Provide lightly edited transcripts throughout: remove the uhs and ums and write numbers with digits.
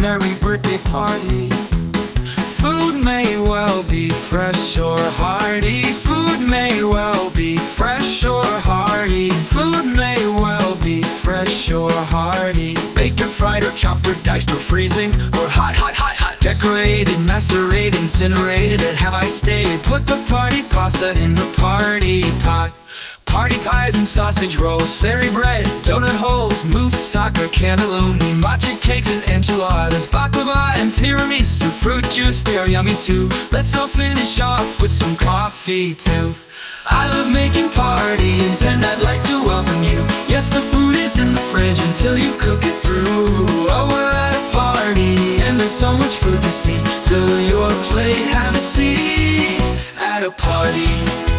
merry birthday party. Food may well be fresh or hearty. Food may well be fresh or hearty. Food may well be fresh or hearty. Baked or fried or chopped or diced or freezing or hot, hot, hot, hot. Decorated, macerated, incinerated, and have I stayed? Put the party pasta in the party pot. Party pies and sausage rolls, fairy bread, donut holes, mousse, soccer, cannelloni, matcha cakes and enchiladas, baklava and tiramisu, fruit juice, they are yummy too. Let's all finish off with some coffee too. I love making parties and I'd like to welcome you. Yes, the food is in the fridge until you cook it through. Oh, we're at a party and there's so much food to see. Fill your plate, have a seat at a party.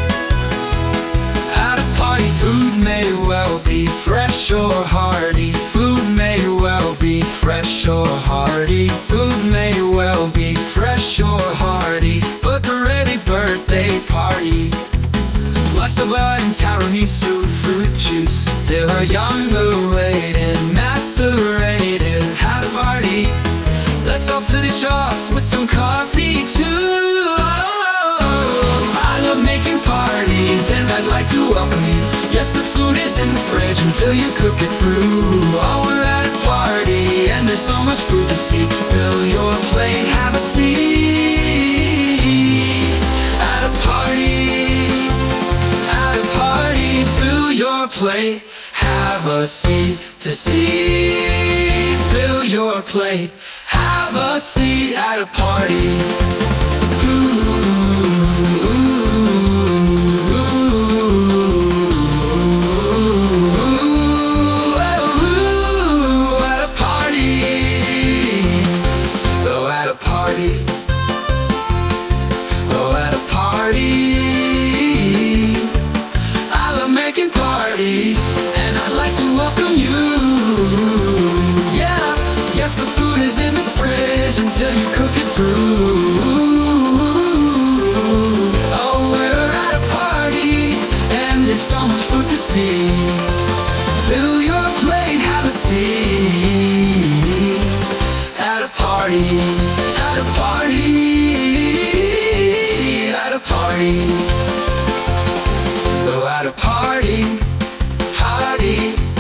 Food may well be fresh or hearty. Food may well be fresh or hearty. Food may well be fresh or hearty. But the ready birthday party, baklava and tiramisu, fruit juice, they are young, awaited, macerated. Have a party. Let's all finish off with some coffee too. I love making parties and I'd like to welcome you. Yes, the food is in the fridge until you cook it through. Oh, we're at a party and there's so much food to see. Fill your plate, have a seat. At a party, fill your plate, have a seat to see. Fill your plate, have a seat at a party. Oh, at a party, I love making parties and I'd like to welcome you. Yeah, yes, the food is in the fridge until you cook it through. Oh, we're at a party and there's so much food to see. Fill your plate, have a seat. At a party, at a party, at a party. Oh, at a party, party.